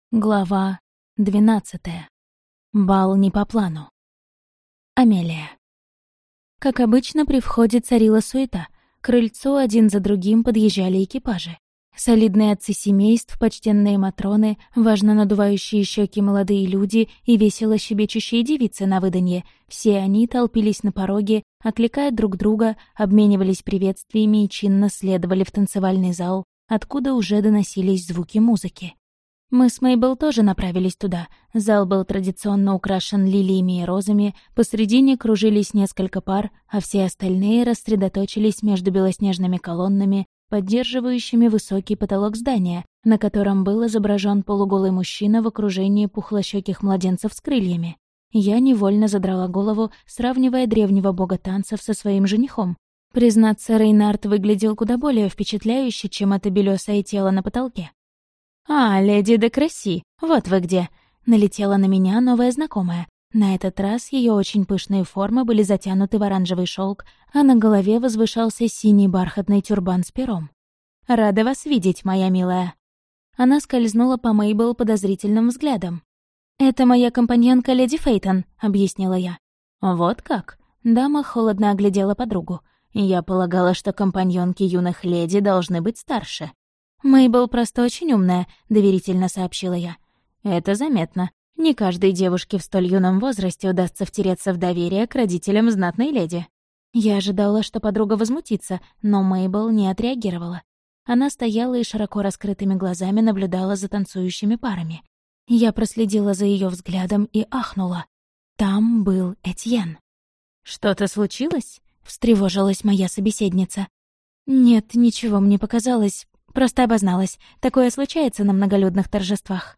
Глава 12. Бал не по плану. Амелия. Как обычно, при входе царила суета. К крыльцу один за другим подъезжали экипажи. Солидные отцы семейств, почтенные матроны, важно надувающие щеки молодые люди и весело щебечущие девицы на выданье. Все они толпились на пороге, окликая друг друга, обменивались приветствиями и чинно следовали в танцевальный зал, откуда уже доносились звуки музыки. Мы с Мейбл тоже направились туда. Зал был традиционно украшен лилиями и розами, посредине кружились несколько пар, а все остальные рассредоточились между белоснежными колоннами, поддерживающими высокий потолок здания, на котором был изображен полуголый мужчина в окружении пухлощёких младенцев с крыльями. Я невольно задрала голову, сравнивая древнего бога танцев со своим женихом. Признаться, Рейнард выглядел куда более впечатляюще, чем это белёсое тело на потолке. «А, леди де Кресси, вот вы где!» Налетела на меня новая знакомая. На этот раз ее очень пышные формы были затянуты в оранжевый шелк, а на голове возвышался синий бархатный тюрбан с пером. «Рада вас видеть, моя милая!» Она скользнула по Мейбл подозрительным взглядом. «Это моя компаньонка леди Фейтон», — объяснила я. «Вот как?» — дама холодно оглядела подругу. «Я полагала, что компаньонки юных леди должны быть старше». «Мейбл просто очень умная», — доверительно сообщила я. «Это заметно. Не каждой девушке в столь юном возрасте удастся втереться в доверие к родителям знатной леди». Я ожидала, что подруга возмутится, но Мейбл не отреагировала. Она стояла и широко раскрытыми глазами наблюдала за танцующими парами. Я проследила за ее взглядом и ахнула. Там был Этьен. «Что-то случилось?» — встревожилась моя собеседница. «Нет, ничего, мне показалось. Просто обозналась. Такое случается на многолюдных торжествах».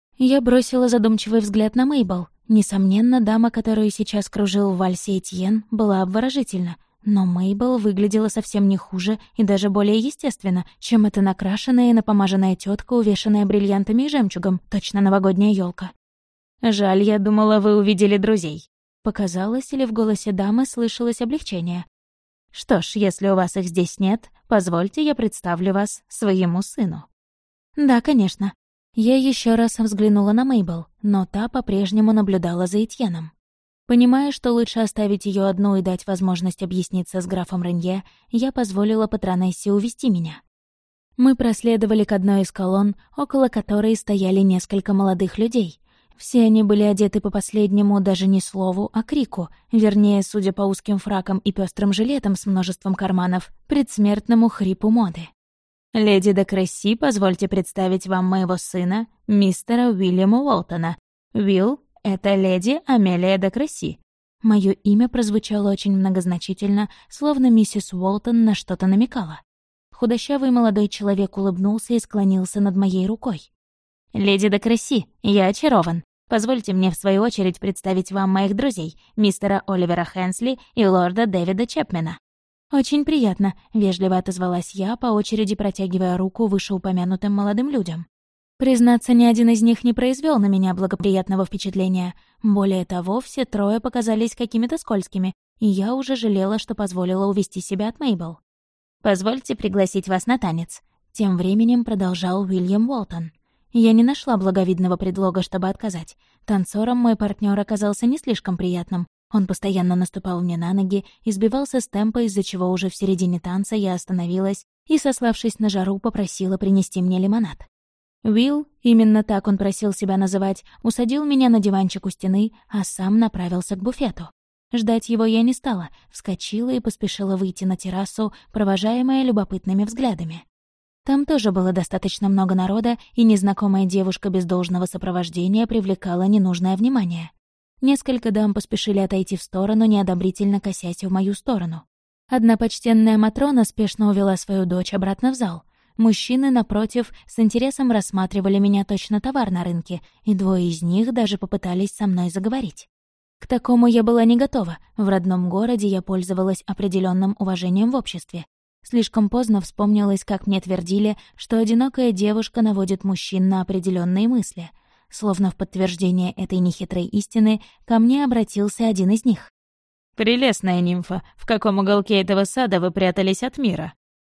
Я бросила задумчивый взгляд на Мейбл. Несомненно, дама, которую сейчас кружил в вальсе Этьен, была обворожительна. Но Мейбл выглядела совсем не хуже и даже более естественно, чем эта накрашенная и напомаженная тетка, увешанная бриллиантами и жемчугом, точно новогодняя елка. «Жаль, я думала, вы увидели друзей». Показалось, или в голосе дамы слышалось облегчение. «Что ж, если у вас их здесь нет, позвольте, я представлю вас своему сыну». «Да, конечно». Я еще раз взглянула на Мейбл, но та по-прежнему наблюдала за Этьеном. Понимая, что лучше оставить ее одну и дать возможность объясниться с графом Ренье, я позволила патронессе увести меня. Мы проследовали к одной из колонн, около которой стояли несколько молодых людей. Все они были одеты по последнему даже не слову, а крику, вернее, судя по узким фракам и пестрым жилетам с множеством карманов, предсмертному хрипу моды. «Леди де Кресси, позвольте представить вам моего сына, мистера Уильяма Уолтона. Уилл — это леди Амелия де Кресси». Моё имя прозвучало очень многозначительно, словно миссис Уолтон на что-то намекала. Худощавый молодой человек улыбнулся и склонился над моей рукой. «Леди де Кресси, я очарован. Позвольте мне, в свою очередь, представить вам моих друзей, мистера Оливера Хенсли и лорда Дэвида Чепмена». «Очень приятно», — вежливо отозвалась я, по очереди протягивая руку вышеупомянутым молодым людям. Признаться, ни один из них не произвел на меня благоприятного впечатления. Более того, все трое показались какими-то скользкими, и я уже жалела, что позволила увести себя от Мейбл. «Позвольте пригласить вас на танец», — тем временем продолжал Уильям Уолтон. Я не нашла благовидного предлога, чтобы отказать. Танцором мой партнер оказался не слишком приятным. Он постоянно наступал мне на ноги и сбивался с темпа, из-за чего уже в середине танца я остановилась и, сославшись на жару, попросила принести мне лимонад. Уилл, именно так он просил себя называть, усадил меня на диванчик у стены, а сам направился к буфету. Ждать его я не стала, вскочила и поспешила выйти на террасу, провожаемая любопытными взглядами. Там тоже было достаточно много народа, и незнакомая девушка без должного сопровождения привлекала ненужное внимание. Несколько дам поспешили отойти в сторону, неодобрительно косясь в мою сторону. Одна почтенная Матрона спешно увела свою дочь обратно в зал. Мужчины, напротив, с интересом рассматривали меня точно товар на рынке, и двое из них даже попытались со мной заговорить. К такому я была не готова. В родном городе я пользовалась определенным уважением в обществе. Слишком поздно вспомнилось, как мне твердили, что одинокая девушка наводит мужчин на определенные мысли. Словно в подтверждение этой нехитрой истины ко мне обратился один из них. «Прелестная нимфа, в каком уголке этого сада вы прятались от мира?»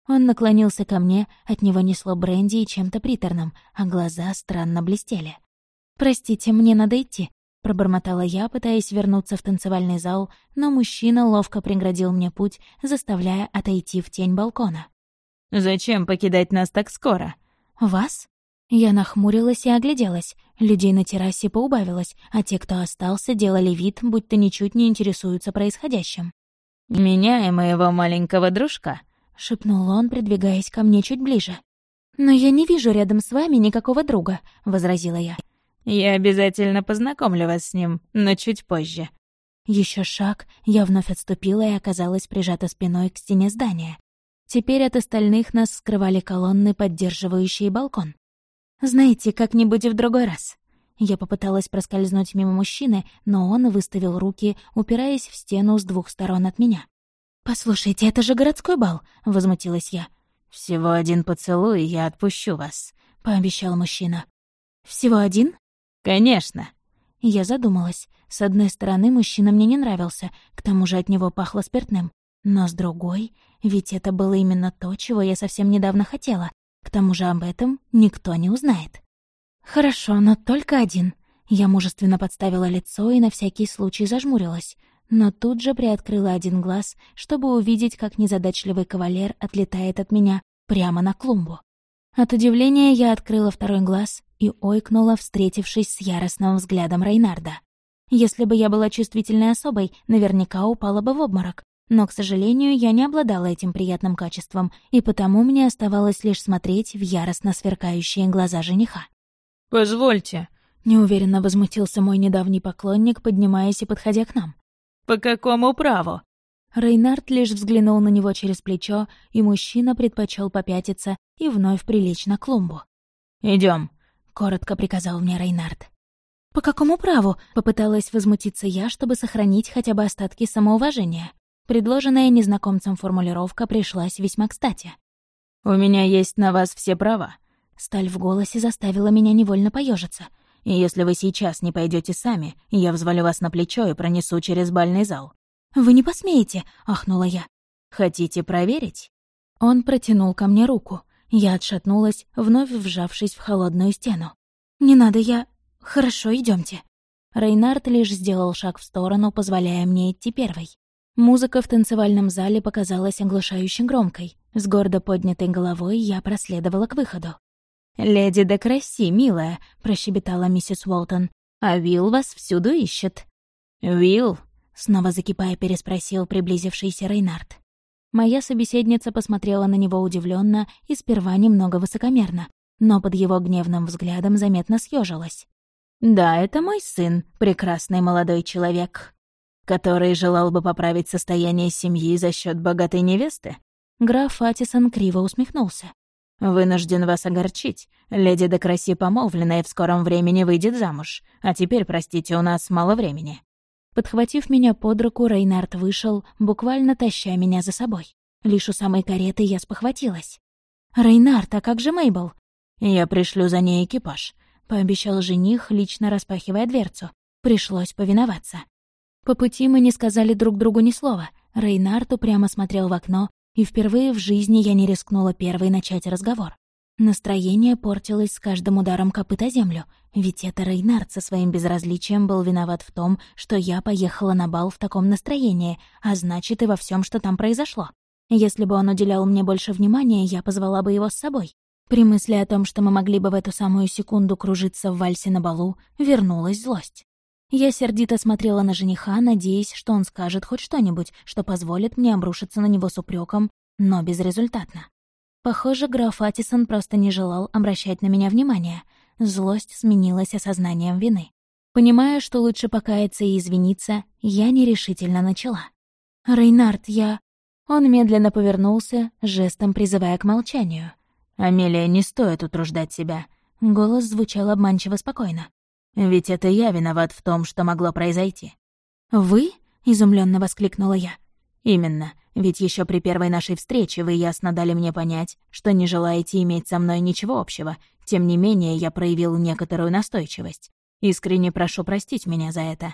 Он наклонился ко мне, от него несло бренди и чем-то приторным, а глаза странно блестели. «Простите, мне надо идти», — пробормотала я, пытаясь вернуться в танцевальный зал, но мужчина ловко преградил мне путь, заставляя отойти в тень балкона. «Зачем покидать нас так скоро?» «Вас?» Я нахмурилась и огляделась. Людей на террасе поубавилось, а те, кто остался, делали вид, будто ничуть не интересуются происходящим. «Меня и моего маленького дружка», — шепнул он, придвигаясь ко мне чуть ближе. «Но я не вижу рядом с вами никакого друга», — возразила я. «Я обязательно познакомлю вас с ним, но чуть позже». Еще шаг, я вновь отступила и оказалась прижата спиной к стене здания. Теперь от остальных нас скрывали колонны, поддерживающие балкон. «Знаете, как-нибудь в другой раз». Я попыталась проскользнуть мимо мужчины, но он выставил руки, упираясь в стену с двух сторон от меня. «Послушайте, это же городской бал», — возмутилась я. «Всего один поцелуй, и я отпущу вас», — пообещал мужчина. «Всего один?» «Конечно». Я задумалась. С одной стороны, мужчина мне не нравился, к тому же от него пахло спиртным. Но с другой, ведь это было именно то, чего я совсем недавно хотела. К тому же об этом никто не узнает. «Хорошо, но только один». Я мужественно подставила лицо и на всякий случай зажмурилась, но тут же приоткрыла один глаз, чтобы увидеть, как незадачливый кавалер отлетает от меня прямо на клумбу. От удивления я открыла второй глаз и ойкнула, встретившись с яростным взглядом Рейнарда. Если бы я была чувствительной особой, наверняка упала бы в обморок. Но, к сожалению, я не обладала этим приятным качеством, и потому мне оставалось лишь смотреть в яростно сверкающие глаза жениха. «Позвольте», — неуверенно возмутился мой недавний поклонник, поднимаясь и подходя к нам. «По какому праву?» Рейнард лишь взглянул на него через плечо, и мужчина предпочел попятиться и вновь прилечь на клумбу. Идем, коротко приказал мне Рейнард. «По какому праву?» — попыталась возмутиться я, чтобы сохранить хотя бы остатки самоуважения. Предложенная незнакомцем формулировка пришлась весьма кстати. «У меня есть на вас все права». Сталь в голосе заставила меня невольно поежиться. «И если вы сейчас не пойдете сами, я взвалю вас на плечо и пронесу через бальный зал». «Вы не посмеете!» — ахнула я. «Хотите проверить?» Он протянул ко мне руку. Я отшатнулась, вновь вжавшись в холодную стену. «Не надо, я... Хорошо, идемте. Рейнард лишь сделал шаг в сторону, позволяя мне идти первой. Музыка в танцевальном зале показалась оглушающе громкой. С гордо поднятой головой я проследовала к выходу. «Леди де Красси, милая», — прощебетала миссис Уолтон, «а Уилл вас всюду ищет». «Уилл?» — снова закипая переспросил приблизившийся Рейнард. Моя собеседница посмотрела на него удивленно и сперва немного высокомерно, но под его гневным взглядом заметно съежилась. «Да, это мой сын, прекрасный молодой человек, который желал бы поправить состояние семьи за счет богатой невесты». Граф Атисон криво усмехнулся. «Вынужден вас огорчить. Леди де Красси помолвлена и в скором времени выйдет замуж. А теперь, простите, у нас мало времени». Подхватив меня под руку, Рейнард вышел, буквально таща меня за собой. Лишь у самой кареты я спохватилась. «Рейнард, а как же Мейбл?» «Я пришлю за ней экипаж», — пообещал жених, лично распахивая дверцу. Пришлось повиноваться. По пути мы не сказали друг другу ни слова. Рейнард упрямо смотрел в окно, и впервые в жизни я не рискнула первой начать разговор. Настроение портилось с каждым ударом копыта о землю, ведь это Рейнард со своим безразличием был виноват в том, что я поехала на бал в таком настроении, а значит и во всем, что там произошло. Если бы он уделял мне больше внимания, я позвала бы его с собой. При мысли о том, что мы могли бы в эту самую секунду кружиться в вальсе на балу, вернулась злость. Я сердито смотрела на жениха, надеясь, что он скажет хоть что-нибудь, что позволит мне обрушиться на него с упреком, но безрезультатно. Похоже, граф Атисон просто не желал обращать на меня внимания. Злость сменилась осознанием вины. Понимая, что лучше покаяться и извиниться, я нерешительно начала. «Рейнард, я...» Он медленно повернулся, жестом призывая к молчанию. «Амелия, не стоит утруждать себя». Голос звучал обманчиво спокойно. «Ведь это я виноват в том, что могло произойти». «Вы?» — изумленно воскликнула я. «Именно. Ведь еще при первой нашей встрече вы ясно дали мне понять, что не желаете иметь со мной ничего общего. Тем не менее, я проявил некоторую настойчивость. Искренне прошу простить меня за это».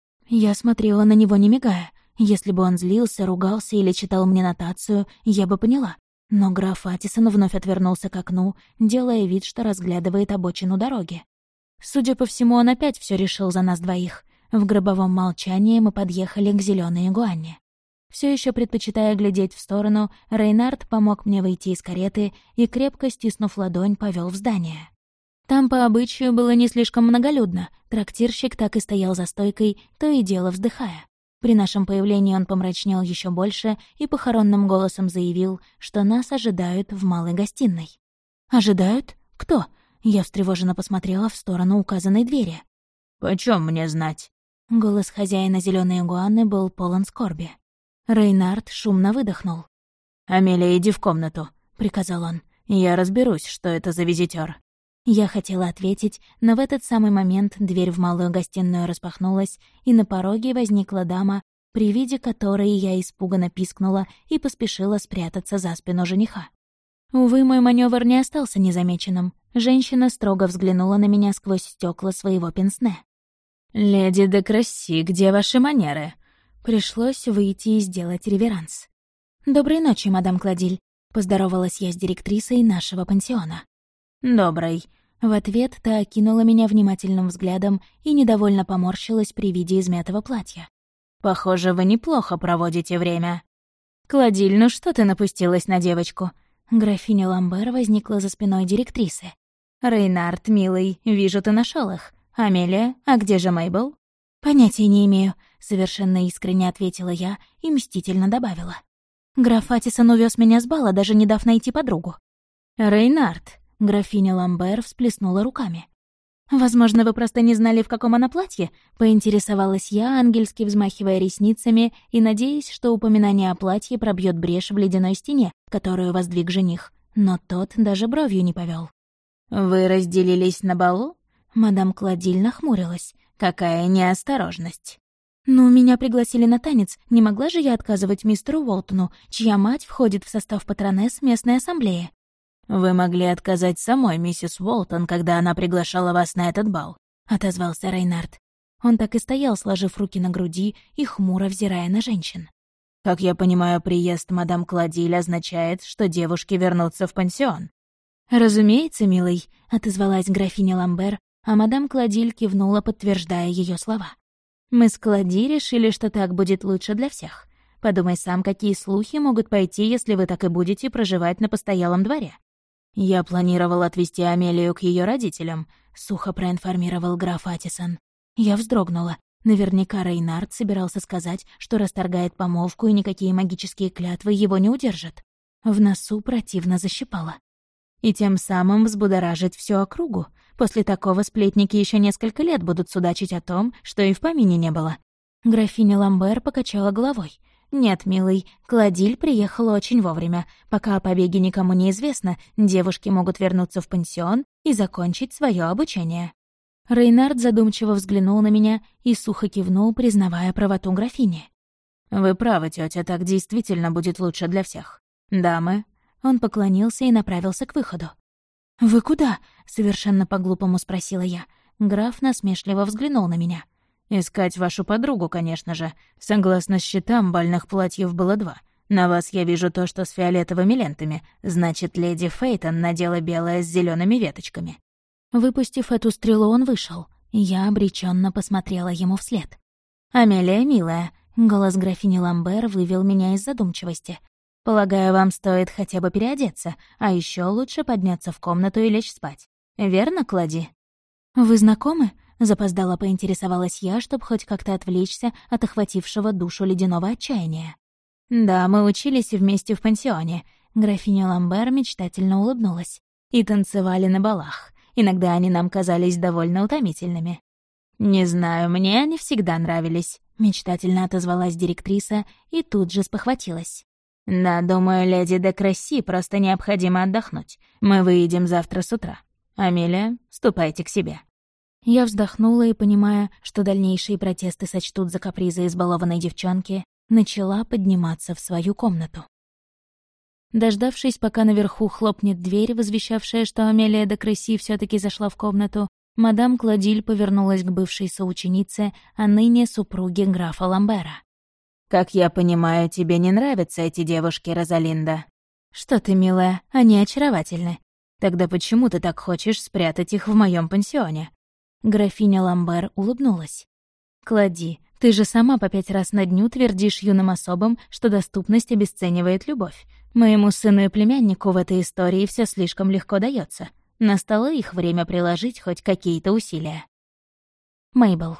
Я смотрела на него, не мигая. Если бы он злился, ругался или читал мне нотацию, я бы поняла. Но граф Атисон вновь отвернулся к окну, делая вид, что разглядывает обочину дороги. Судя по всему, он опять все решил за нас двоих. В гробовом молчании мы подъехали к зеленой игуане. Все еще предпочитая глядеть в сторону, Рейнард помог мне выйти из кареты и, крепко стиснув ладонь, повел в здание. Там по обычаю было не слишком многолюдно, трактирщик так и стоял за стойкой, то и дело вздыхая. При нашем появлении он помрачнел еще больше и похоронным голосом заявил, что нас ожидают в малой гостиной. «Ожидают? Кто?» Я встревоженно посмотрела в сторону указанной двери. «Почем мне знать?» Голос хозяина зеленой игуаны был полон скорби. Рейнард шумно выдохнул. «Амелия, иди в комнату», — приказал он. «Я разберусь, что это за визитёр». Я хотела ответить, но в этот самый момент дверь в малую гостиную распахнулась, и на пороге возникла дама, при виде которой я испуганно пискнула и поспешила спрятаться за спину жениха. Увы, мой маневр не остался незамеченным. Женщина строго взглянула на меня сквозь стекла своего пенсне. «Леди де Красси, где ваши манеры?» Пришлось выйти и сделать реверанс. «Доброй ночи, мадам Кладиль», — поздоровалась я с директрисой нашего пансиона. «Доброй». В ответ та окинула меня внимательным взглядом и недовольно поморщилась при виде измятого платья. «Похоже, вы неплохо проводите время». «Кладиль, ну что ты напустилась на девочку?» Графиня Ламбер возникла за спиной директрисы. «Рейнард, милый, вижу, ты нашел их. Амелия, а где же Мейбл?» «Понятия не имею», — совершенно искренне ответила я и мстительно добавила. «Граф Атисон увез меня с бала, даже не дав найти подругу». «Рейнард», — графиня Ламбер всплеснула руками. «Возможно, вы просто не знали, в каком она платье?» — поинтересовалась я, ангельски взмахивая ресницами и надеясь, что упоминание о платье пробьет брешь в ледяной стене, которую воздвиг жених. Но тот даже бровью не повел. «Вы разделились на балу?» Мадам Кладиль нахмурилась. «Какая неосторожность!» «Ну, меня пригласили на танец, не могла же я отказывать мистеру Уолтону, чья мать входит в состав патронесс местной ассамблеи?» «Вы могли отказать самой миссис Уолтон, когда она приглашала вас на этот бал», — отозвался Рейнард. Он так и стоял, сложив руки на груди и хмуро взирая на женщин. «Как я понимаю, приезд мадам Кладиль означает, что девушки вернутся в пансион». «Разумеется, милый», — отозвалась графиня Ламбер, а мадам Кладиль кивнула, подтверждая ее слова. «Мы с Клади решили, что так будет лучше для всех. Подумай сам, какие слухи могут пойти, если вы так и будете проживать на постоялом дворе». «Я планировал отвезти Амелию к ее родителям», — сухо проинформировал граф Атисон. Я вздрогнула. Наверняка Рейнард собирался сказать, что расторгает помолвку и никакие магические клятвы его не удержат. В носу противно защипало. И тем самым взбудоражить всю округу. После такого сплетники еще несколько лет будут судачить о том, что и в помине не было. Графиня Ламбер покачала головой. «Нет, милый, Кладиль приехала очень вовремя. Пока о побеге никому не известно, девушки могут вернуться в пансион и закончить свое обучение». Рейнард задумчиво взглянул на меня и сухо кивнул, признавая правоту графини. «Вы правы, тетя, так действительно будет лучше для всех. Дамы». Он поклонился и направился к выходу. «Вы куда?» — совершенно по-глупому спросила я. Граф насмешливо взглянул на меня. «Искать вашу подругу, конечно же. Согласно счетам, бальных платьев было 2. На вас я вижу то, что с фиолетовыми лентами. Значит, леди Фейтон надела белое с зелеными веточками». Выпустив эту стрелу, он вышел. Я обреченно посмотрела ему вслед. «Амелия, милая», — голос графини Ламбер вывел меня из задумчивости. «Полагаю, вам стоит хотя бы переодеться, а еще лучше подняться в комнату и лечь спать. Верно, Клади?» «Вы знакомы?» — запоздала поинтересовалась я, чтобы хоть как-то отвлечься от охватившего душу ледяного отчаяния. «Да, мы учились вместе в пансионе», — графиня Ламбер мечтательно улыбнулась. «И танцевали на балах. Иногда они нам казались довольно утомительными». «Не знаю, мне они всегда нравились», — мечтательно отозвалась директриса и тут же спохватилась. «Да, думаю, леди де Красси просто необходимо отдохнуть. Мы выедем завтра с утра. Амелия, ступайте к себе». Я вздохнула и, понимая, что дальнейшие протесты сочтут за капризы избалованной девчонки, начала подниматься в свою комнату. Дождавшись, пока наверху хлопнет дверь, возвещавшая, что Амелия де Красси все таки зашла в комнату, мадам Кладиль повернулась к бывшей соученице, а ныне супруге графа Ламбера. «Как я понимаю, тебе не нравятся эти девушки, Розалинда?» «Что ты, милая, они очаровательны. Тогда почему ты так хочешь спрятать их в моем пансионе?» Графиня Ламбер улыбнулась. «Клади, ты же сама по 5 раз на дню твердишь юным особам, что доступность обесценивает любовь. Моему сыну и племяннику в этой истории все слишком легко дается. Настало их время приложить хоть какие-то усилия». Мейбл.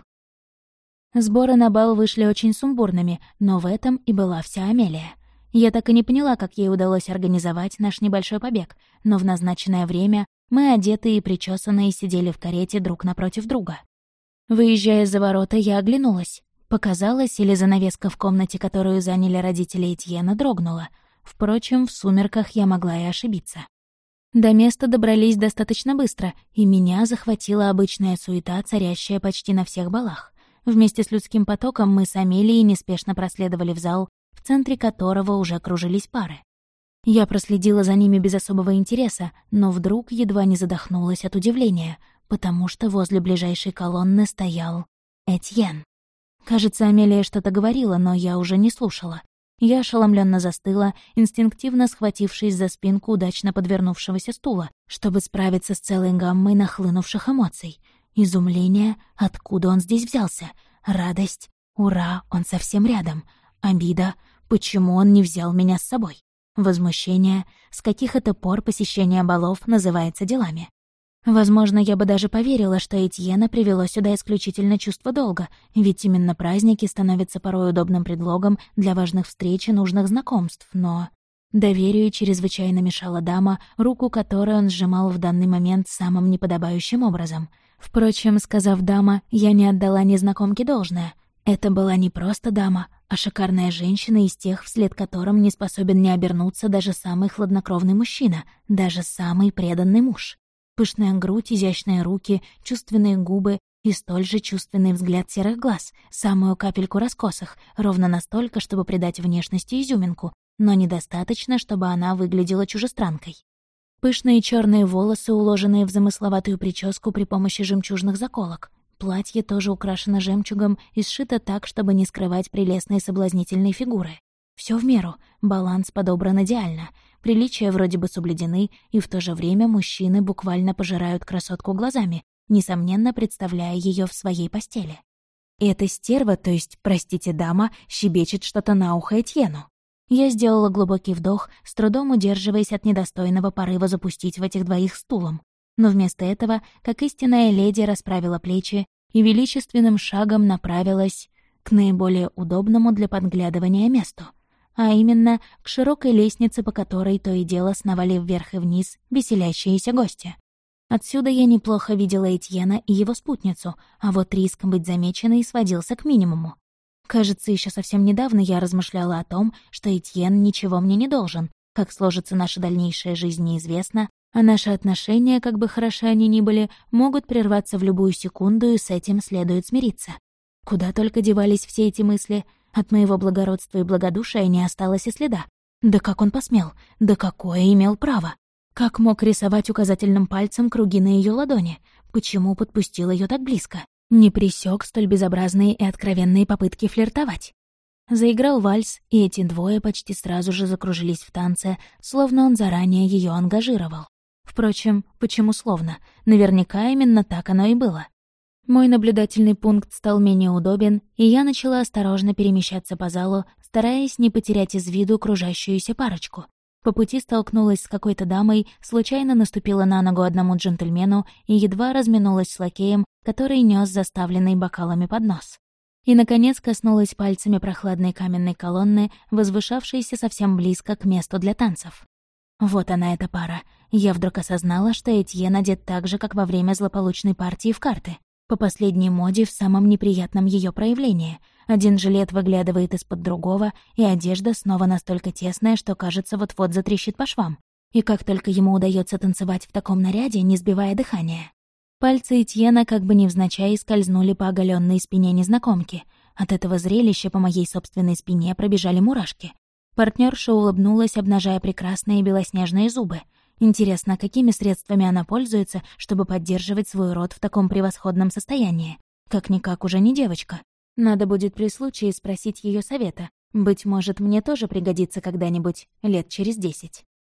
Сборы на бал вышли очень сумбурными, но в этом и была вся Амелия. Я так и не поняла, как ей удалось организовать наш небольшой побег, но в назначенное время мы, одетые и причесанные, сидели в карете друг напротив друга. Выезжая за ворота, я оглянулась. Показалось, или занавеска в комнате, которую заняли родители Этьена, дрогнула. Впрочем, в сумерках я могла и ошибиться. До места добрались достаточно быстро, и меня захватила обычная суета, царящая почти на всех балах. Вместе с людским потоком мы с Амелией неспешно проследовали в зал, в центре которого уже кружились пары. Я проследила за ними без особого интереса, но вдруг едва не задохнулась от удивления, потому что возле ближайшей колонны стоял Этьен. Кажется, Амелия что-то говорила, но я уже не слушала. Я ошеломленно застыла, инстинктивно схватившись за спинку удачно подвернувшегося стула, чтобы справиться с целой гаммой нахлынувших эмоций. Изумление, откуда он здесь взялся? Радость, ура, он совсем рядом. Обида, почему он не взял меня с собой? Возмущение, с каких это пор посещение балов называется делами? Возможно, я бы даже поверила, что Этьена привело сюда исключительно чувство долга, ведь именно праздники становятся порой удобным предлогом для важных встреч и нужных знакомств, но... Доверию чрезвычайно мешала дама, руку которой он сжимал в данный момент самым неподобающим образом. Впрочем, сказав «дама», я не отдала незнакомке должное. Это была не просто дама, а шикарная женщина из тех, вслед которым не способен не обернуться даже самый хладнокровный мужчина, даже самый преданный муж. Пышная грудь, изящные руки, чувственные губы и столь же чувственный взгляд серых глаз, самую капельку раскосых, ровно настолько, чтобы придать внешности изюминку, но недостаточно, чтобы она выглядела чужестранкой. Пышные черные волосы, уложенные в замысловатую прическу при помощи жемчужных заколок. Платье тоже украшено жемчугом и сшито так, чтобы не скрывать прелестные соблазнительные фигуры. Все в меру, баланс подобран идеально. Приличия вроде бы соблюдены, и в то же время мужчины буквально пожирают красотку глазами, несомненно представляя ее в своей постели. Эта стерва, то есть, простите, дама, щебечет что-то на ухо Этьену. Я сделала глубокий вдох, с трудом удерживаясь от недостойного порыва запустить в этих двоих стулом. Но вместо этого, как истинная леди, расправила плечи и величественным шагом направилась к наиболее удобному для подглядывания месту, а именно к широкой лестнице, по которой то и дело сновали вверх и вниз веселящиеся гости. Отсюда я неплохо видела Этьена и его спутницу, а вот риск быть замеченной сводился к минимуму. Кажется, еще совсем недавно я размышляла о том, что Этьен ничего мне не должен. Как сложится наша дальнейшая жизнь, неизвестно, а наши отношения, как бы хороши они ни были, могут прерваться в любую секунду, и с этим следует смириться. Куда только девались все эти мысли, от моего благородства и благодушия не осталось и следа. Да как он посмел? Да какое имел право? Как мог рисовать указательным пальцем круги на ее ладони? Почему подпустил ее так близко? Не пресек столь безобразные и откровенные попытки флиртовать. Заиграл вальс, и эти двое почти сразу же закружились в танце, словно он заранее ее ангажировал. Впрочем, почему словно? Наверняка именно так оно и было. Мой наблюдательный пункт стал менее удобен, и я начала осторожно перемещаться по залу, стараясь не потерять из виду кружащуюся парочку. По пути столкнулась с какой-то дамой, случайно наступила на ногу одному джентльмену и едва разминулась с лакеем, который нёс заставленный бокалами поднос. И, наконец, коснулась пальцами прохладной каменной колонны, возвышавшейся совсем близко к месту для танцев. Вот она, эта пара. Я вдруг осознала, что Этьен одет так же, как во время злополучной партии в карты. По последней моде в самом неприятном ее проявлении. Один жилет выглядывает из-под другого, и одежда снова настолько тесная, что, кажется, вот-вот затрещит по швам. И как только ему удается танцевать в таком наряде, не сбивая дыхания. Пальцы Этьена как бы невзначай скользнули по оголенной спине незнакомки. От этого зрелища по моей собственной спине пробежали мурашки. Партнерша улыбнулась, обнажая прекрасные белоснежные зубы. Интересно, какими средствами она пользуется, чтобы поддерживать свой род в таком превосходном состоянии? Как-никак уже не девочка. Надо будет при случае спросить ее совета. Быть может, мне тоже пригодится когда-нибудь, лет через 10.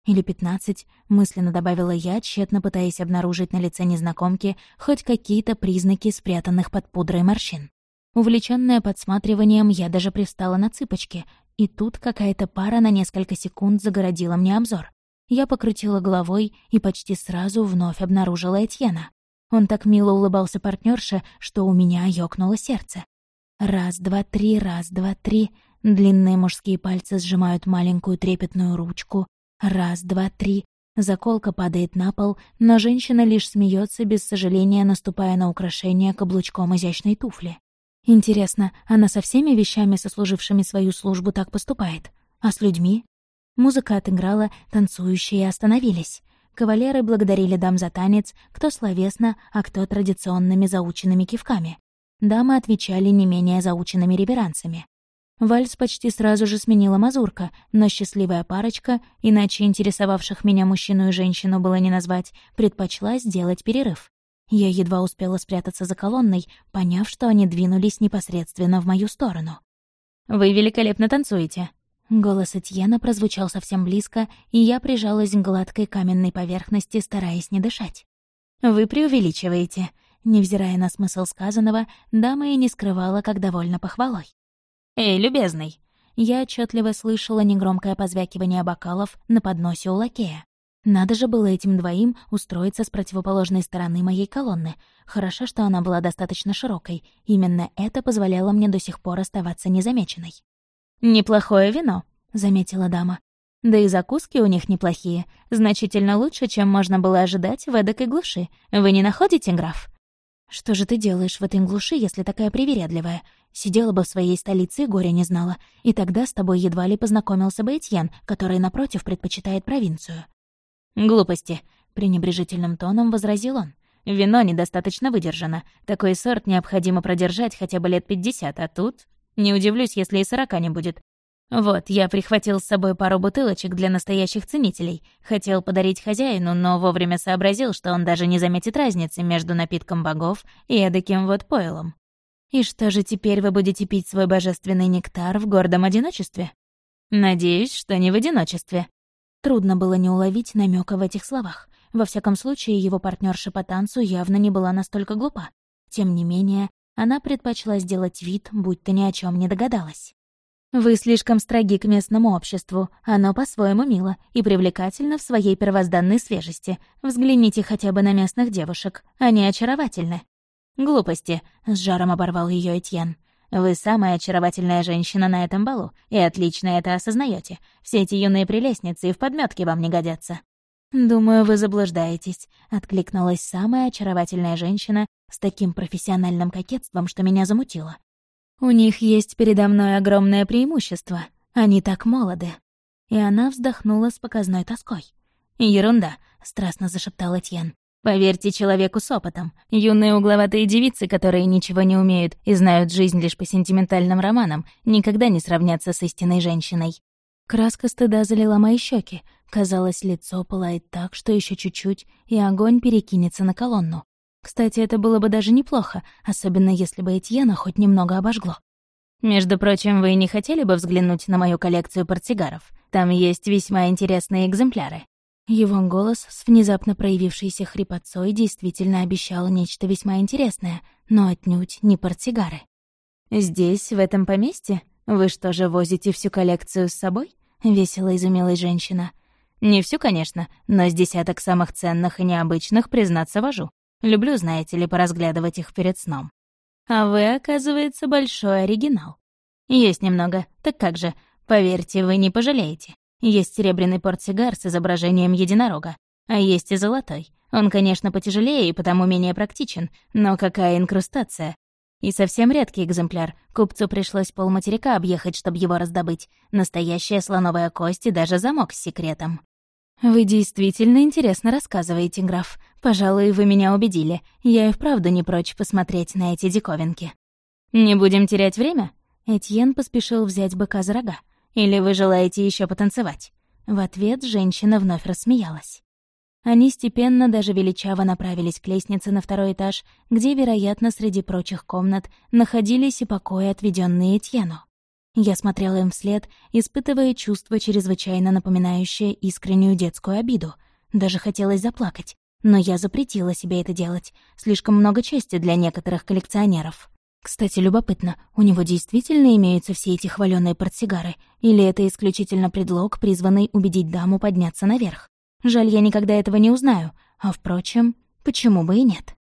Или 15, мысленно добавила я, тщетно пытаясь обнаружить на лице незнакомки хоть какие-то признаки спрятанных под пудрой морщин. Увлечённая подсматриванием, я даже привстала на цыпочки, и тут какая-то пара на несколько секунд загородила мне обзор. Я покрутила головой и почти сразу вновь обнаружила Этьена. Он так мило улыбался партнёрше, что у меня ёкнуло сердце. Раз, два, три, раз, два, три. Длинные мужские пальцы сжимают маленькую трепетную ручку. Раз, два, три. Заколка падает на пол, но женщина лишь смеется, без сожаления наступая на украшение каблучком изящной туфли. Интересно, она со всеми вещами, сослужившими свою службу, так поступает? А с людьми? Музыка отыграла, танцующие остановились. Кавалеры благодарили дам за танец, кто словесно, а кто традиционными заученными кивками. Дамы отвечали не менее заученными реверансами. Вальс почти сразу же сменила мазурка, но счастливая парочка, иначе интересовавших меня мужчину и женщину было не назвать, предпочла сделать перерыв. Я едва успела спрятаться за колонной, поняв, что они двинулись непосредственно в мою сторону. «Вы великолепно танцуете!» Голос Этьена прозвучал совсем близко, и я прижалась к гладкой каменной поверхности, стараясь не дышать. «Вы преувеличиваете». Невзирая на смысл сказанного, дама и не скрывала, как довольна похвалой. «Эй, любезный!» Я отчетливо слышала негромкое позвякивание бокалов на подносе у лакея. Надо же было этим двоим устроиться с противоположной стороны моей колонны. Хорошо, что она была достаточно широкой. Именно это позволяло мне до сих пор оставаться незамеченной. «Неплохое вино», — заметила дама. «Да и закуски у них неплохие. Значительно лучше, чем можно было ожидать в эдакой глуши. Вы не находите, граф?» «Что же ты делаешь в этой глуши, если такая привередливая? Сидела бы в своей столице и горя не знала. И тогда с тобой едва ли познакомился бы Этьен, который, напротив, предпочитает провинцию». «Глупости», — пренебрежительным тоном возразил он. «Вино недостаточно выдержано. Такой сорт необходимо продержать хотя бы лет 50, а тут... Не удивлюсь, если и 40 не будет. Вот, я прихватил с собой пару бутылочек для настоящих ценителей. Хотел подарить хозяину, но вовремя сообразил, что он даже не заметит разницы между напитком богов и эдаким вот пойлом. И что же теперь вы будете пить свой божественный нектар в гордом одиночестве? Надеюсь, что не в одиночестве». Трудно было не уловить намека в этих словах. Во всяком случае, его партнерша по танцу явно не была настолько глупа. Тем не менее, она предпочла сделать вид, будто ни о чем не догадалась. «Вы слишком строги к местному обществу. Оно по-своему мило и привлекательно в своей первозданной свежести. Взгляните хотя бы на местных девушек. Они очаровательны». «Глупости», — с жаром оборвал ее Этьен. «Вы самая очаровательная женщина на этом балу, и отлично это осознаете. Все эти юные прелестницы и в подметке вам не годятся». «Думаю, вы заблуждаетесь», — откликнулась самая очаровательная женщина с таким профессиональным кокетством, что меня замутило. «У них есть передо мной огромное преимущество. Они так молоды». И она вздохнула с показной тоской. «Ерунда», — страстно зашептал Этьен. «Поверьте человеку с опытом. Юные угловатые девицы, которые ничего не умеют и знают жизнь лишь по сентиментальным романам, никогда не сравнятся с истинной женщиной». Краска стыда залила мои щеки. Казалось, лицо пылает так, что еще чуть-чуть, и огонь перекинется на колонну. Кстати, это было бы даже неплохо, особенно если бы Этьена хоть немного обожгло. «Между прочим, вы не хотели бы взглянуть на мою коллекцию портсигаров? Там есть весьма интересные экземпляры». Его голос с внезапно проявившейся хрипотцой действительно обещал нечто весьма интересное, но отнюдь не портсигары. «Здесь, в этом поместье? Вы что же, возите всю коллекцию с собой?» — весело изумилась женщина. «Не всю, конечно, но с десяток самых ценных и необычных, признаться, вожу. Люблю, знаете ли, поразглядывать их перед сном. А вы, оказывается, большой оригинал. Есть немного, так как же, поверьте, вы не пожалеете. Есть серебряный портсигар с изображением единорога, а есть и золотой. Он, конечно, потяжелее и потому менее практичен, но какая инкрустация. И совсем редкий экземпляр. Купцу пришлось полматерика объехать, чтобы его раздобыть. Настоящая слоновая кость и даже замок с секретом. «Вы действительно интересно рассказываете, граф. Пожалуй, вы меня убедили. Я и вправду не прочь посмотреть на эти диковинки». «Не будем терять время?» Этьен поспешил взять быка за рога. «Или вы желаете еще потанцевать?» В ответ женщина вновь рассмеялась. Они степенно, даже величаво направились к лестнице на второй этаж, где, вероятно, среди прочих комнат находились и покои, отведенные Этьену. Я смотрела им вслед, испытывая чувство, чрезвычайно напоминающее искреннюю детскую обиду. Даже хотелось заплакать, но я запретила себе это делать. Слишком много чести для некоторых коллекционеров. Кстати, любопытно, у него действительно имеются все эти хвалёные портсигары, или это исключительно предлог, призванный убедить даму подняться наверх? Жаль, я никогда этого не узнаю, а, впрочем, почему бы и нет?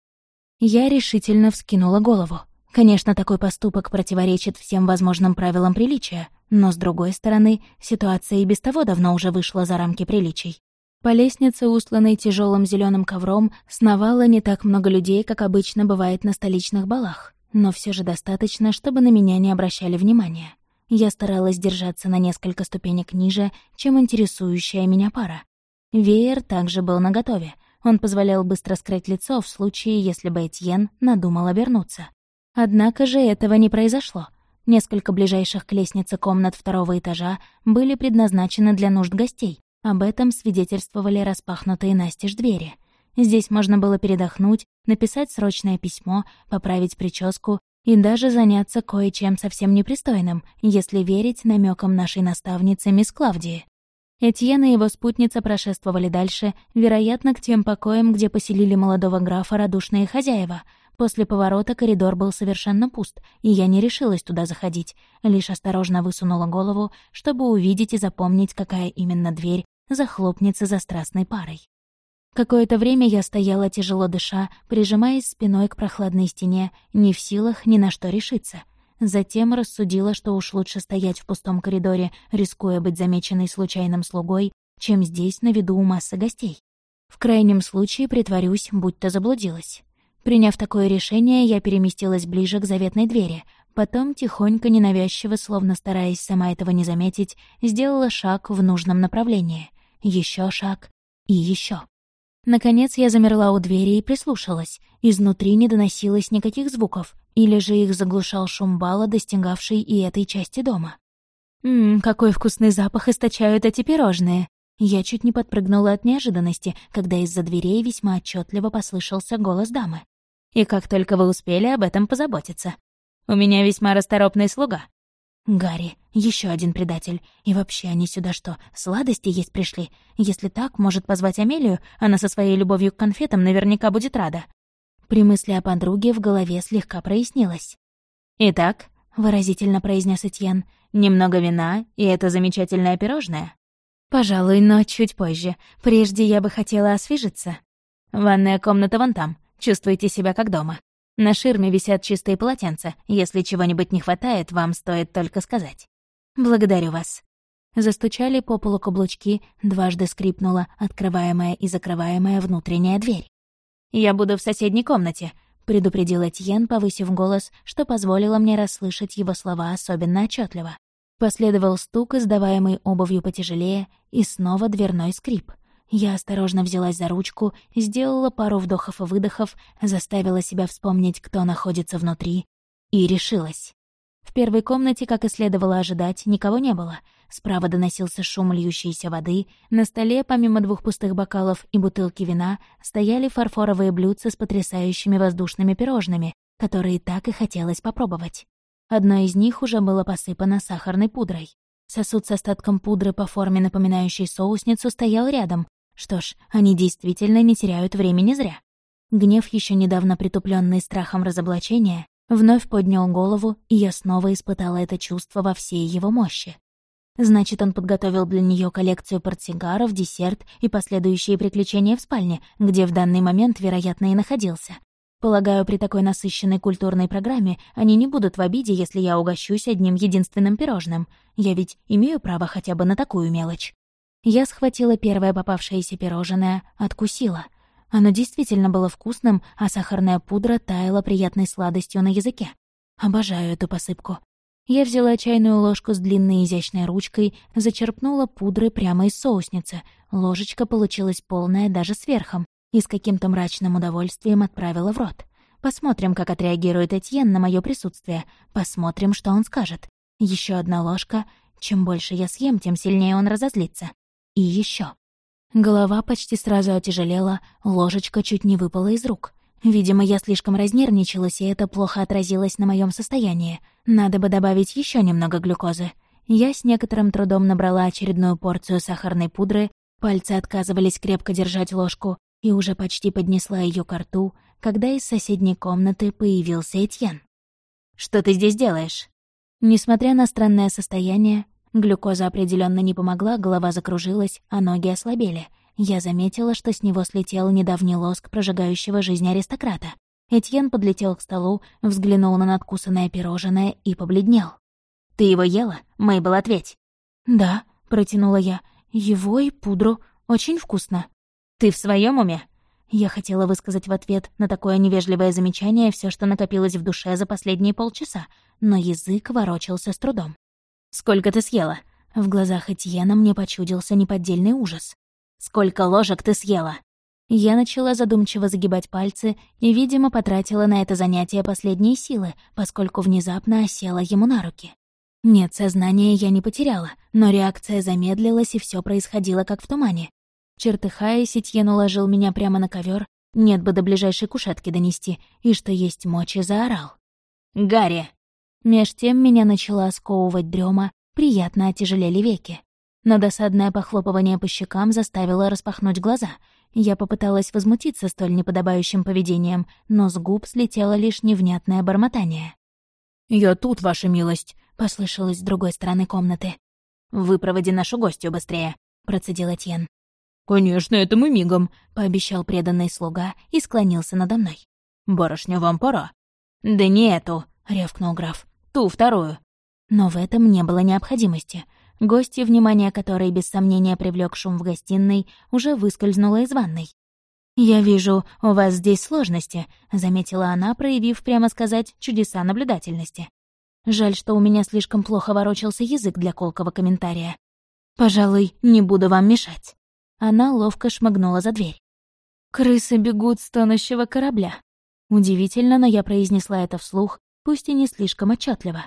Я решительно вскинула голову. Конечно, такой поступок противоречит всем возможным правилам приличия, но, с другой стороны, ситуация и без того давно уже вышла за рамки приличий. По лестнице, устланной тяжелым зеленым ковром, сновало не так много людей, как обычно бывает на столичных балах, но все же достаточно, чтобы на меня не обращали внимания. Я старалась держаться на несколько ступенек ниже, чем интересующая меня пара. Веер также был наготове. Он позволял быстро скрыть лицо в случае, если бы Этьен надумал обернуться. Однако же этого не произошло. Несколько ближайших к лестнице комнат второго этажа были предназначены для нужд гостей. Об этом свидетельствовали распахнутые настежь двери. Здесь можно было передохнуть, написать срочное письмо, поправить прическу и даже заняться кое-чем совсем непристойным, если верить намекам нашей наставницы мисс Клавдии. Этьен и его спутница прошествовали дальше, вероятно, к тем покоям, где поселили молодого графа радушные хозяева. После поворота коридор был совершенно пуст, и я не решилась туда заходить, лишь осторожно высунула голову, чтобы увидеть и запомнить, какая именно дверь захлопнется за страстной парой. Какое-то время я стояла, тяжело дыша, прижимаясь спиной к прохладной стене, не в силах ни на что решиться. Затем рассудила, что уж лучше стоять в пустом коридоре, рискуя быть замеченной случайным слугой, чем здесь на виду у массы гостей. В крайнем случае притворюсь, будто заблудилась. Приняв такое решение, я переместилась ближе к заветной двери, потом тихонько, ненавязчиво, словно стараясь сама этого не заметить, сделала шаг в нужном направлении. Еще шаг и еще. Наконец я замерла у двери и прислушалась. Изнутри не доносилось никаких звуков, или же их заглушал шум бала, достигавший и этой части дома. Какой вкусный запах источают эти пирожные! Я чуть не подпрыгнула от неожиданности, когда из-за дверей весьма отчетливо послышался голос дамы. «И как только вы успели об этом позаботиться. У меня весьма расторопный слуга». «Гарри, еще один предатель. И вообще они сюда что, сладости есть пришли? Если так, может позвать Амелию? Она со своей любовью к конфетам наверняка будет рада». При мысли о подруге в голове слегка прояснилось. «Итак», — выразительно произнес Этьен, — «немного вина и это замечательное пирожное?» «Пожалуй, но чуть позже. Прежде я бы хотела освежиться. Ванная комната вон там. Чувствуйте себя как дома. На ширме висят чистые полотенца. Если чего-нибудь не хватает, вам стоит только сказать. Благодарю вас». Застучали по полу каблучки, дважды скрипнула открываемая и закрываемая внутренняя дверь. «Я буду в соседней комнате», — предупредил Этьен, повысив голос, что позволило мне расслышать его слова особенно отчетливо. Последовал стук, издаваемый обувью потяжелее, и снова дверной скрип. Я осторожно взялась за ручку, сделала пару вдохов и выдохов, заставила себя вспомнить, кто находится внутри, и решилась. В первой комнате, как и следовало ожидать, никого не было. Справа доносился шум льющейся воды, на столе, помимо 2 пустых бокалов и бутылки вина, стояли фарфоровые блюдца с потрясающими воздушными пирожными, которые так и хотелось попробовать. Одно из них уже было посыпано сахарной пудрой. Сосуд с остатком пудры по форме, напоминающей соусницу, стоял рядом. Что ж, они действительно не теряют времени зря. Гнев, еще недавно притупленный страхом разоблачения, вновь поднял голову, и я снова испытала это чувство во всей его мощи. Значит, он подготовил для нее коллекцию портсигаров, десерт и последующие приключения в спальне, где в данный момент, вероятно, и находился. Полагаю, при такой насыщенной культурной программе они не будут в обиде, если я угощусь одним единственным пирожным. Я ведь имею право хотя бы на такую мелочь. Я схватила первое попавшееся пирожное, откусила. Оно действительно было вкусным, а сахарная пудра таяла приятной сладостью на языке. Обожаю эту посыпку. Я взяла чайную ложку с длинной изящной ручкой, зачерпнула пудры прямо из соусницы. Ложечка получилась полная даже с верхом, и с каким-то мрачным удовольствием отправила в рот. Посмотрим, как отреагирует Этьен на моё присутствие. Посмотрим, что он скажет. Еще одна ложка. Чем больше я съем, тем сильнее он разозлится. И еще. Голова почти сразу отяжелела, ложечка чуть не выпала из рук. Видимо, я слишком разнервничалась, и это плохо отразилось на моем состоянии. Надо бы добавить еще немного глюкозы. Я с некоторым трудом набрала очередную порцию сахарной пудры, пальцы отказывались крепко держать ложку, и уже почти поднесла ее ко рту, когда из соседней комнаты появился Этьен. «Что ты здесь делаешь?» Несмотря на странное состояние, глюкоза определенно не помогла, голова закружилась, а ноги ослабели. Я заметила, что с него слетел недавний лоск прожигающего жизнь аристократа. Этьен подлетел к столу, взглянул на надкусанное пирожное и побледнел. «Ты его ела? Мэйбл, ответь!» «Да», — протянула я, — «его и пудру. Очень вкусно». «Ты в своем уме?» Я хотела высказать в ответ на такое невежливое замечание все, что накопилось в душе за последние полчаса, но язык ворочался с трудом. «Сколько ты съела?» В глазах Этьена мне почудился неподдельный ужас. «Сколько ложек ты съела?» Я начала задумчиво загибать пальцы и, видимо, потратила на это занятие последние силы, поскольку внезапно осела ему на руки. Нет, сознание я не потеряла, но реакция замедлилась, и все происходило как в тумане. Чертыхаясь, Этьен уложил меня прямо на ковер, нет бы до ближайшей кушетки донести, и что есть мочи заорал. «Гарри!» Меж тем меня начала сковывать дрема, приятно отяжелели веки. Но досадное похлопывание по щекам заставило распахнуть глаза. Я попыталась возмутиться столь неподобающим поведением, но с губ слетело лишь невнятное бормотание. «Я тут, ваша милость», — послышалось с другой стороны комнаты. «Выпроводи нашу гостью быстрее», — процедил Этьен. «Конечно, это мы мигом», — пообещал преданный слуга и склонился надо мной. «Барышня, вам пора». «Да не эту», — рявкнул граф. «Ту вторую». Но в этом не было необходимости. Гостья, внимание которой без сомнения привлёк шум в гостиной, уже выскользнула из ванной. «Я вижу, у вас здесь сложности», — заметила она, проявив, прямо сказать, чудеса наблюдательности. Жаль, что у меня слишком плохо ворочался язык для колкого комментария. «Пожалуй, не буду вам мешать». Она ловко шмыгнула за дверь. «Крысы бегут с тонущего корабля». Удивительно, но я произнесла это вслух, пусть и не слишком отчетливо.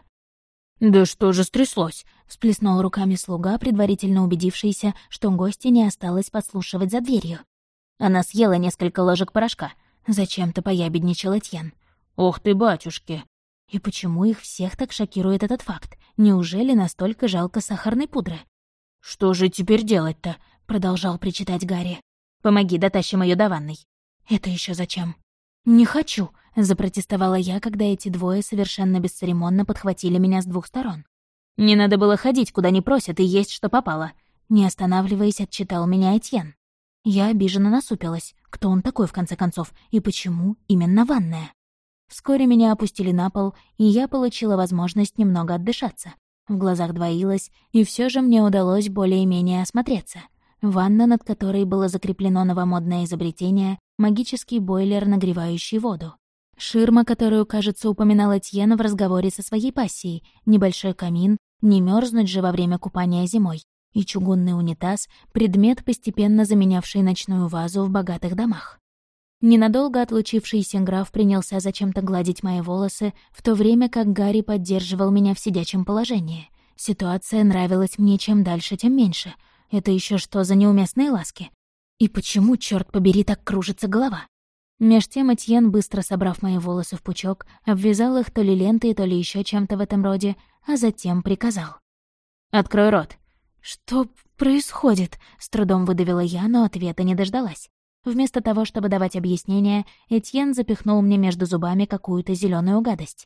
«Да что же стряслось?» — всплеснул руками слуга, предварительно убедившийся, что гостья не осталась подслушивать за дверью. «Она съела несколько ложек порошка». Зачем-то поябедничал Этьен. «Ох ты, батюшки!» И почему их всех так шокирует этот факт? Неужели настолько жалко сахарной пудры? «Что же теперь делать-то?» — продолжал причитать Гарри. «Помоги, дотащим ее до ванной». «Это еще зачем?» «Не хочу», — запротестовала я, когда эти двое совершенно бесцеремонно подхватили меня с двух сторон. «Не надо было ходить, куда не просят, и есть что попало». Не останавливаясь, отчитал меня Этьен. Я обиженно насупилась. Кто он такой, в конце концов, и почему именно ванная? Вскоре меня опустили на пол, и я получила возможность немного отдышаться. В глазах двоилось, и все же мне удалось более-менее осмотреться. Ванна, над которой было закреплено новомодное изобретение — магический бойлер, нагревающий воду. Ширма, которую, кажется, упоминал Этьен в разговоре со своей пассией, небольшой камин, не мерзнуть же во время купания зимой, и чугунный унитаз — предмет, постепенно заменявший ночную вазу в богатых домах. Ненадолго отлучившийся граф принялся зачем-то гладить мои волосы, в то время как Гарри поддерживал меня в сидячем положении. Ситуация нравилась мне чем дальше, тем меньше. Это еще что за неуместные ласки? И почему, черт побери, так кружится голова? Меж тем Этьен, быстро собрав мои волосы в пучок, обвязал их то ли лентой, то ли еще чем-то в этом роде, а затем приказал. «Открой рот». «Что происходит?» — с трудом выдавила я, но ответа не дождалась. Вместо того, чтобы давать объяснения, Этьен запихнул мне между зубами какую-то зеленую гадость.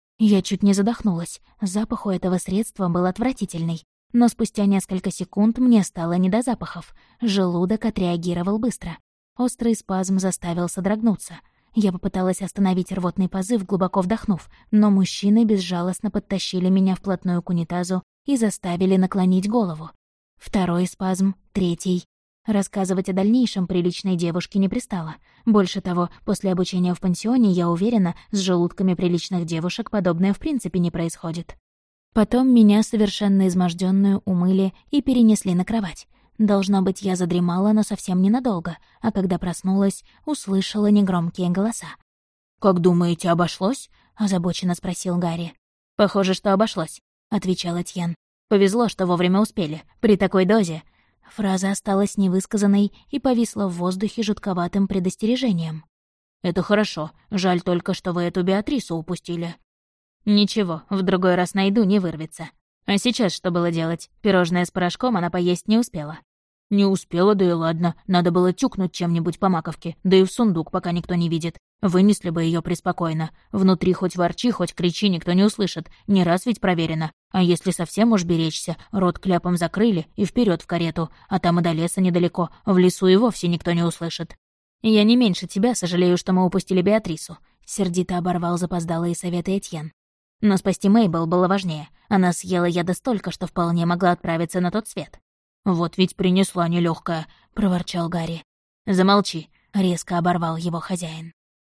Я чуть не задохнулась. Запах у этого средства был отвратительный. Но спустя несколько секунд мне стало не до запахов. Желудок отреагировал быстро. Острый спазм заставил содрогнуться. Я попыталась остановить рвотный позыв, глубоко вдохнув, но мужчины безжалостно подтащили меня вплотную к унитазу и заставили наклонить голову. Второй спазм, третий. Рассказывать о дальнейшем приличной девушке не пристало. Больше того, после обучения в пансионе, я уверена, с желудками приличных девушек подобное в принципе не происходит. Потом меня, совершенно измождённую, умыли и перенесли на кровать. Должно быть, я задремала, но совсем ненадолго, а когда проснулась, услышала негромкие голоса. «Как думаете, обошлось?» — озабоченно спросил Гарри. «Похоже, что обошлось», — отвечал Этьен. «Повезло, что вовремя успели. При такой дозе...» Фраза осталась невысказанной и повисла в воздухе жутковатым предостережением. «Это хорошо. Жаль только, что вы эту Беатрису упустили». «Ничего, в другой раз найду, не вырвется. А сейчас что было делать? Пирожное с порошком она поесть не успела». «Не успела, да и ладно. Надо было тюкнуть чем-нибудь по маковке, да и в сундук, пока никто не видит. Вынесли бы ее преспокойно. Внутри хоть ворчи, хоть кричи, никто не услышит. Не раз ведь проверено. А если совсем уж беречься, рот кляпом закрыли и вперед в карету, а там и до леса недалеко, в лесу и вовсе никто не услышит». «Я не меньше тебя сожалею, что мы упустили Беатрису», — сердито оборвал запоздалые советы Этьен. «Но спасти Мейбл было важнее. Она съела яда столько, что вполне могла отправиться на тот свет». «Вот ведь принесла нелёгкая», — проворчал Гарри. «Замолчи», — резко оборвал его хозяин.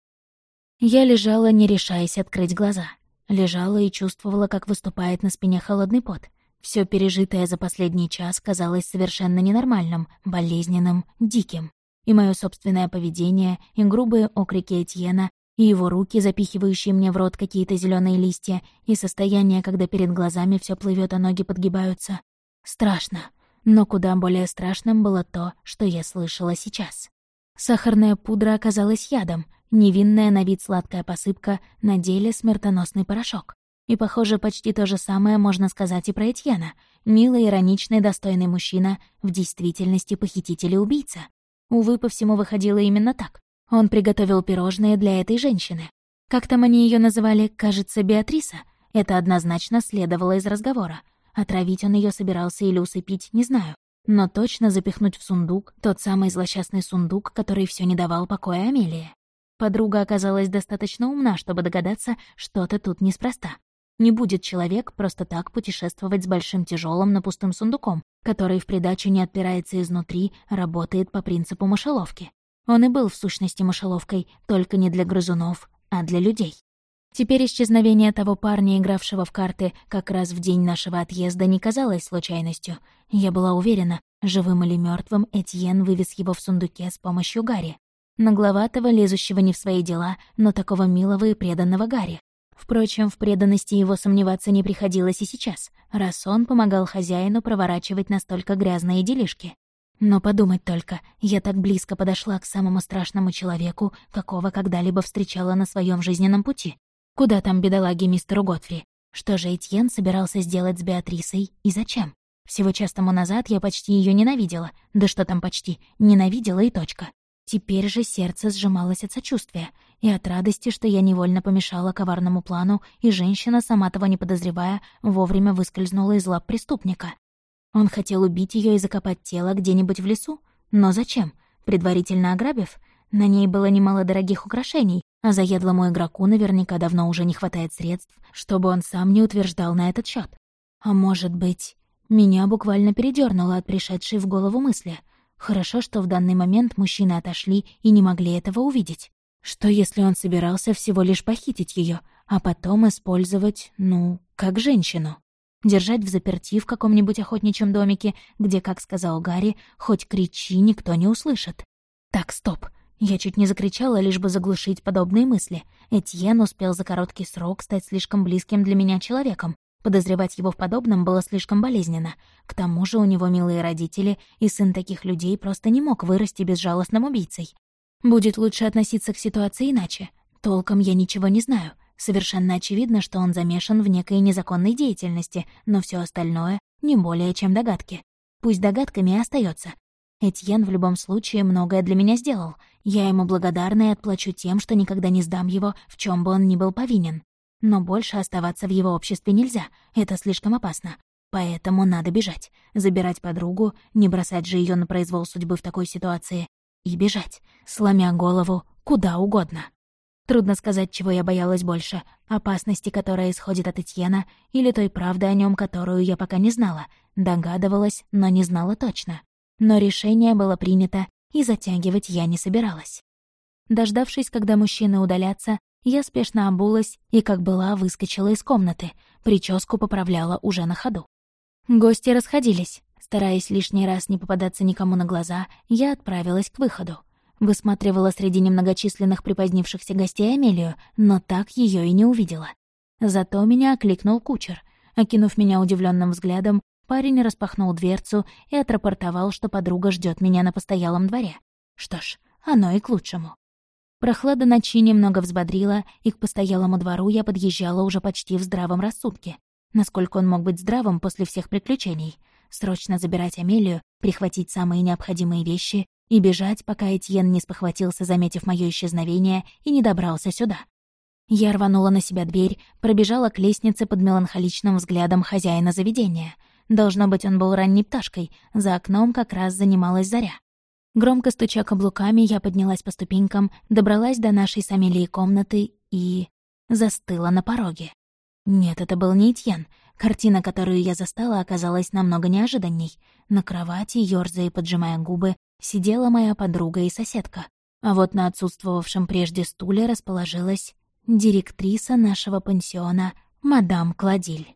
Я лежала, не решаясь открыть глаза. Лежала и чувствовала, как выступает на спине холодный пот. Всё пережитое за последний час казалось совершенно ненормальным, болезненным, диким. И моё собственное поведение, и грубые окрики Этьена, и его руки, запихивающие мне в рот какие-то зелёные листья, и состояние, когда перед глазами всё плывёт, а ноги подгибаются. Страшно. Но куда более страшным было то, что я слышала сейчас. Сахарная пудра оказалась ядом, невинная на вид сладкая посыпка, на деле смертоносный порошок. И, похоже, почти то же самое можно сказать и про Этьена. Милый, ироничный, достойный мужчина, в действительности похититель и убийца. Увы, по всему выходило именно так. Он приготовил пирожные для этой женщины. Как там они ее называли, кажется, Беатриса? Это однозначно следовало из разговора. Отравить он ее собирался или усыпить, не знаю. Но точно запихнуть в сундук, тот самый злосчастный сундук, который все не давал покоя Амелии. Подруга оказалась достаточно умна, чтобы догадаться, что-то тут неспроста. Не будет человек просто так путешествовать с большим тяжелым, но пустым сундуком, который в придачу не отпирается изнутри, работает по принципу мышеловки. Он и был в сущности мышеловкой, только не для грызунов, а для людей. Теперь исчезновение того парня, игравшего в карты как раз в день нашего отъезда, не казалось случайностью. Я была уверена, живым или мертвым, Этьен вывез его в сундуке с помощью Гарри. Нагловатого, лезущего не в свои дела, но такого милого и преданного Гарри. Впрочем, в преданности его сомневаться не приходилось и сейчас, раз он помогал хозяину проворачивать настолько грязные делишки. Но подумать только, я так близко подошла к самому страшному человеку, какого когда-либо встречала на своем жизненном пути. Куда там бедолаге мистеру Готфри? Что же Этьен собирался сделать с Беатрисой и зачем? Всего час тому назад я почти ее ненавидела. Да что там почти, ненавидела и точка. Теперь же сердце сжималось от сочувствия и от радости, что я невольно помешала коварному плану, и женщина, сама того не подозревая, вовремя выскользнула из лап преступника. Он хотел убить ее и закопать тело где-нибудь в лесу? Но зачем? Предварительно ограбив? На ней было немало дорогих украшений, а заядлому игроку наверняка давно уже не хватает средств, чтобы он сам не утверждал на этот счет. А может быть... Меня буквально передёрнуло от пришедшей в голову мысли. Хорошо, что в данный момент мужчины отошли и не могли этого увидеть. Что если он собирался всего лишь похитить ее, а потом использовать, как женщину? Держать взаперти в каком-нибудь охотничьем домике, где, как сказал Гарри, хоть кричи, никто не услышит. Так, стоп. Я чуть не закричала, лишь бы заглушить подобные мысли. Этьен успел за короткий срок стать слишком близким для меня человеком. Подозревать его в подобном было слишком болезненно. К тому же у него милые родители, и сын таких людей просто не мог вырасти безжалостным убийцей. Будет лучше относиться к ситуации иначе. Толком я ничего не знаю. Совершенно очевидно, что он замешан в некой незаконной деятельности, но все остальное — не более чем догадки. Пусть догадками и остается. Этьен в любом случае многое для меня сделал. Я ему благодарна и отплачу тем, что никогда не сдам его, в чем бы он ни был повинен. Но больше оставаться в его обществе нельзя, это слишком опасно. Поэтому надо бежать, забирать подругу, не бросать же ее на произвол судьбы в такой ситуации. И бежать, сломя голову, куда угодно. Трудно сказать, чего я боялась больше — опасности, которая исходит от Этьена, или той правды о нем, которую я пока не знала. Догадывалась, но не знала точно. Но решение было принято, и затягивать я не собиралась. Дождавшись, когда мужчины удалятся, я спешно обулась и, как была, выскочила из комнаты. Прическу поправляла уже на ходу. Гости расходились. Стараясь лишний раз не попадаться никому на глаза, я отправилась к выходу. Высматривала среди немногочисленных припозднившихся гостей Амелию, но так ее и не увидела. Зато меня окликнул кучер. Окинув меня удивленным взглядом, парень распахнул дверцу и отрапортовал, что подруга ждет меня на постоялом дворе. Что ж, оно и к лучшему. Прохлада ночи немного взбодрила, и к постоялому двору я подъезжала уже почти в здравом рассудке. Насколько он мог быть здравым после всех приключений? Срочно забирать Амелию, прихватить самые необходимые вещи и бежать, пока Этьен не спохватился, заметив моё исчезновение, и не добрался сюда. Я рванула на себя дверь, пробежала к лестнице под меланхоличным взглядом хозяина заведения. Должно быть, он был ранней пташкой, за окном как раз занималась заря. Громко стуча каблуками, я поднялась по ступенькам, добралась до нашей с Амелией комнаты и... застыла на пороге. Нет, это был не Этьен. Картина, которую я застала, оказалась намного неожиданней. На кровати, ёрзая и поджимая губы, сидела моя подруга и соседка. А вот на отсутствовавшем прежде стуле расположилась директриса нашего пансиона, мадам Клодиль.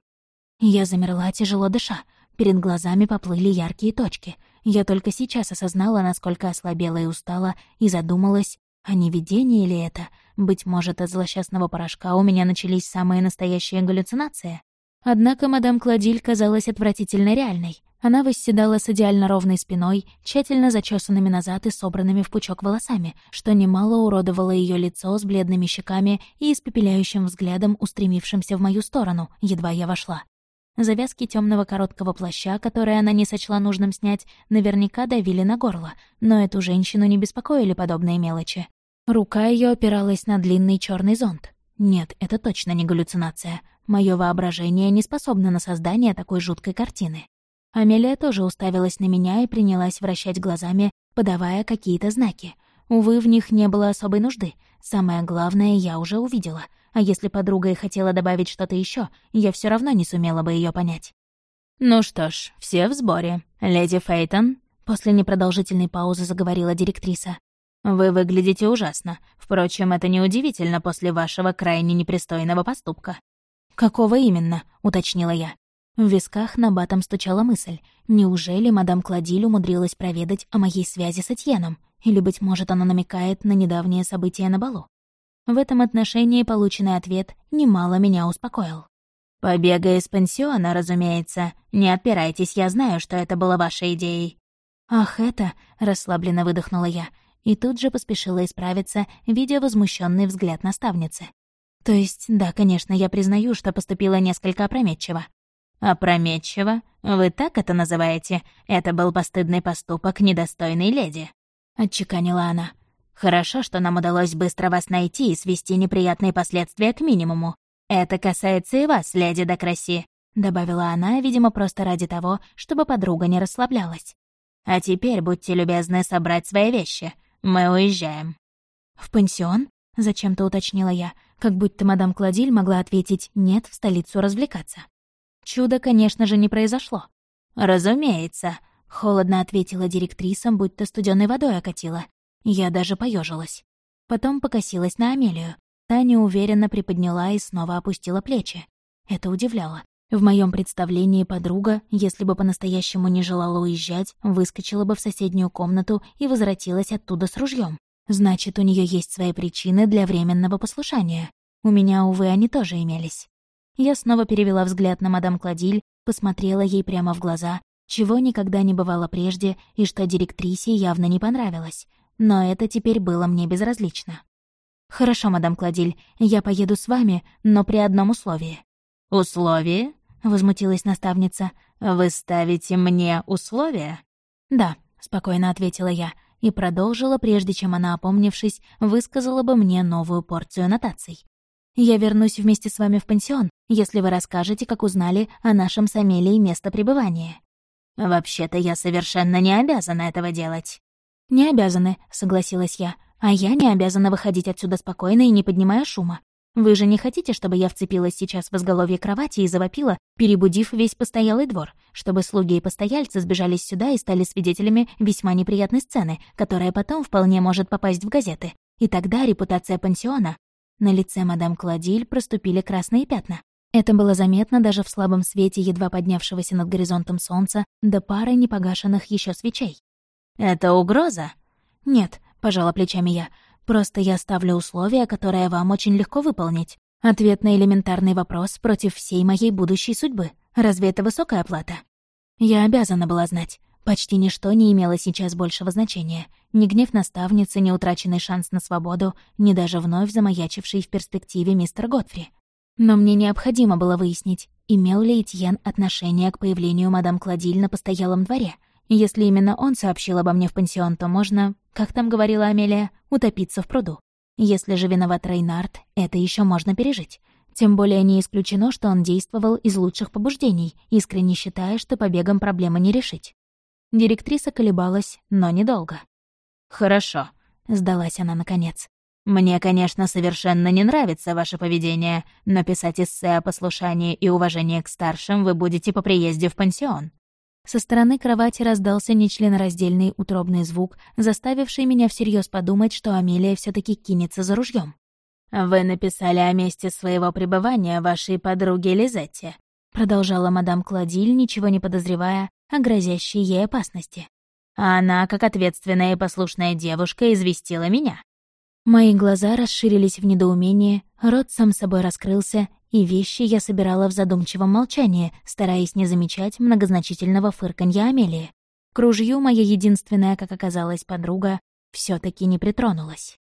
Я замерла, тяжело дыша. Перед глазами поплыли яркие точки. Я только сейчас осознала, насколько ослабела и устала, и задумалась, а не видение ли это? Быть может, от злосчастного порошка у меня начались самые настоящие галлюцинации? Однако мадам Клодиль казалась отвратительно реальной. Она восседала с идеально ровной спиной, тщательно зачесанными назад и собранными в пучок волосами, что немало уродовало ее лицо с бледными щеками и испепеляющим взглядом, устремившимся в мою сторону, едва я вошла. Завязки темного короткого плаща, который она не сочла нужным снять, наверняка давили на горло, но эту женщину не беспокоили подобные мелочи. Рука ее опиралась на длинный черный зонт. Нет, это точно не галлюцинация. Мое воображение не способно на создание такой жуткой картины. Амелия тоже уставилась на меня и принялась вращать глазами, подавая какие-то знаки. Увы, в них не было особой нужды. Самое главное я уже увидела. А если подруга и хотела добавить что-то еще, я все равно не сумела бы ее понять. «Ну что ж, все в сборе. Леди Фейтон», — после непродолжительной паузы заговорила директриса. «Вы выглядите ужасно. Впрочем, это неудивительно после вашего крайне непристойного поступка». «Какого именно?» — уточнила я. В висках набатом стучала мысль. Неужели мадам Клодиль умудрилась проведать о моей связи с Этьеном? Или, быть может, она намекает на недавние события на балу? В этом отношении полученный ответ немало меня успокоил. «Побега из пансиона, разумеется. Не отпирайтесь, я знаю, что это было вашей идеей». «Ах, это...» — расслабленно выдохнула я. И тут же поспешила исправиться, видя возмущенный взгляд наставницы. То есть, да, конечно, я признаю, что поступила несколько опрометчиво. «Опрометчиво? Вы так это называете? Это был постыдный поступок недостойной леди», — отчеканила она. «Хорошо, что нам удалось быстро вас найти и свести неприятные последствия к минимуму. Это касается и вас, леди де Красси», — добавила она, видимо, просто ради того, чтобы подруга не расслаблялась. «А теперь будьте любезны собрать свои вещи. Мы уезжаем». «В пансион?» — зачем-то уточнила я, как будто мадам Клодиль могла ответить «нет, в столицу развлекаться». Чудо, конечно же, не произошло. «Разумеется», — холодно ответила директриса, будто студеной водой окатила. Я даже поежилась. Потом покосилась на Амелию. Та неуверенно приподняла и снова опустила плечи. Это удивляло. В моем представлении подруга, если бы по-настоящему не желала уезжать, выскочила бы в соседнюю комнату и возвратилась оттуда с ружьем. Значит, у нее есть свои причины для временного послушания. У меня, увы, они тоже имелись. Я снова перевела взгляд на мадам Клодиль, посмотрела ей прямо в глаза, чего никогда не бывало прежде и что директрисе явно не понравилось. Но это теперь было мне безразлично. «Хорошо, мадам Клодиль, я поеду с вами, но при одном условии». «Условие?» — возмутилась наставница. «Вы ставите мне условия?» «Да», — спокойно ответила я и продолжила, прежде чем она, опомнившись, высказала бы мне новую порцию нотаций. «Я вернусь вместе с вами в пансион, если вы расскажете, как узнали о нашем с Амелией место пребывания». «Вообще-то я совершенно не обязана этого делать». «Не обязаны», — согласилась я. «А я не обязана выходить отсюда спокойно и не поднимая шума. Вы же не хотите, чтобы я вцепилась сейчас в изголовье кровати и завопила, перебудив весь постоялый двор, чтобы слуги и постояльцы сбежались сюда и стали свидетелями весьма неприятной сцены, которая потом вполне может попасть в газеты. И тогда репутация пансиона...» На лице мадам Клодиль проступили красные пятна. Это было заметно даже в слабом свете едва поднявшегося над горизонтом солнца до пары непогашенных еще свечей. «Это угроза?» «Нет», — пожала плечами я. «Просто я ставлю условия, которые вам очень легко выполнить. Ответ на элементарный вопрос против всей моей будущей судьбы. Разве это высокая плата?» Я обязана была знать. Почти ничто не имело сейчас большего значения. ни гнев наставницы, ни утраченный шанс на свободу, ни даже вновь замаячивший в перспективе мистер Годфри. Но мне необходимо было выяснить, имел ли Этьен отношение к появлению мадам Клодиль на постоялом дворе. Если именно он сообщил обо мне в пансион, то можно, как там говорила Амелия, утопиться в пруду. Если же виноват Рейнард, это еще можно пережить. Тем более не исключено, что он действовал из лучших побуждений, искренне считая, что побегом проблемы не решить. Директриса колебалась, но недолго. «Хорошо», — сдалась она наконец. «Мне, конечно, совершенно не нравится ваше поведение, но писать эссе о послушании и уважении к старшим вы будете по приезде в пансион». Со стороны кровати раздался нечленораздельный утробный звук, заставивший меня всерьез подумать, что Амелия все таки кинется за ружьем. «Вы написали о месте своего пребывания вашей подруге Лизетте», — продолжала мадам Клодиль, ничего не подозревая о грозящей ей опасности. «А она, как ответственная и послушная девушка, известила меня». Мои глаза расширились в недоумении, рот сам собой раскрылся, и вещи я собирала в задумчивом молчании, стараясь не замечать многозначительного фырканья Амелии. К ружью моя единственная, как оказалось, подруга все таки не притронулась.